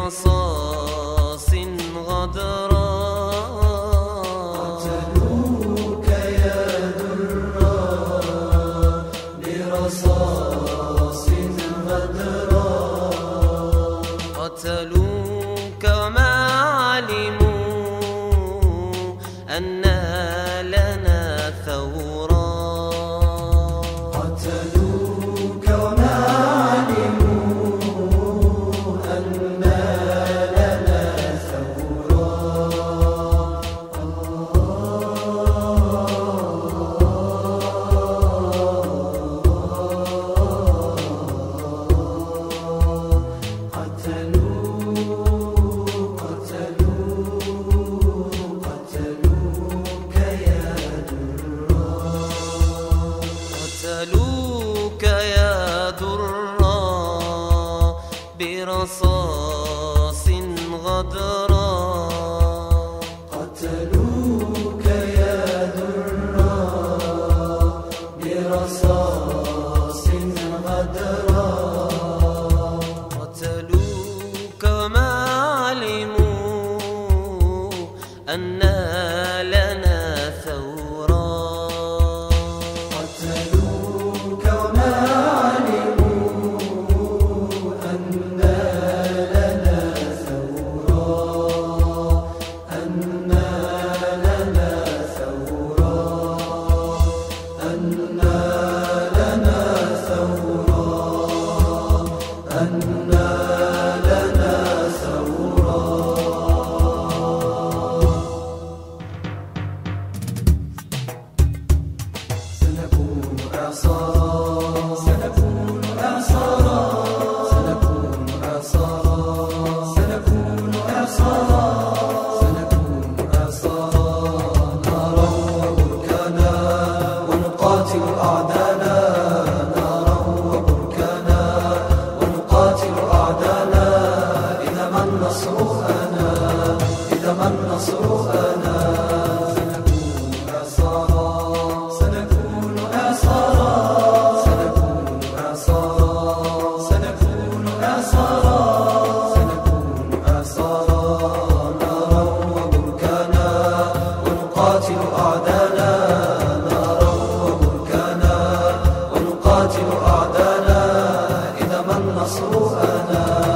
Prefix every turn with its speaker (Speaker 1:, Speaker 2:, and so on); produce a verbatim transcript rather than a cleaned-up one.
Speaker 1: برصاص غدرا.
Speaker 2: قتلوك يا درا برصاص غدرا.
Speaker 1: قتلوك وما علموا أن لنا ثورا.
Speaker 2: قتلوك وما علموا أن لنا ثورا.
Speaker 1: قتلوك يا درا برصاص غدرا.
Speaker 2: قتلوك يا درا برصاص غدرا.
Speaker 1: قتلوك وما علموا أن لنا ثورا.
Speaker 2: قتلوك وما علموا أن لنا ثورا. أن لنا ثورا. أن لنا ثورا. أن لنا ثورا. سنكون إعصارا. سنكون إعصارا. سنكون إعصارا. سنكون إعصارا. سنكون إعصارا. نارا وبركانا ونقاتل أعداءنا. نارا وبركانا ونقاتل أعداءنا. إذا ما النصر أنا. إذا ما النصر أنا. سنكون إعصارا. سنكون إعصارا. سنكون إعصارا. سنكون إعصارا. سنكون إعصارا. نارا وبركانا ونقاتل أعداءنا. نارا وبركانا ونقاتل أعداءنا. إذا ما النصر أنا.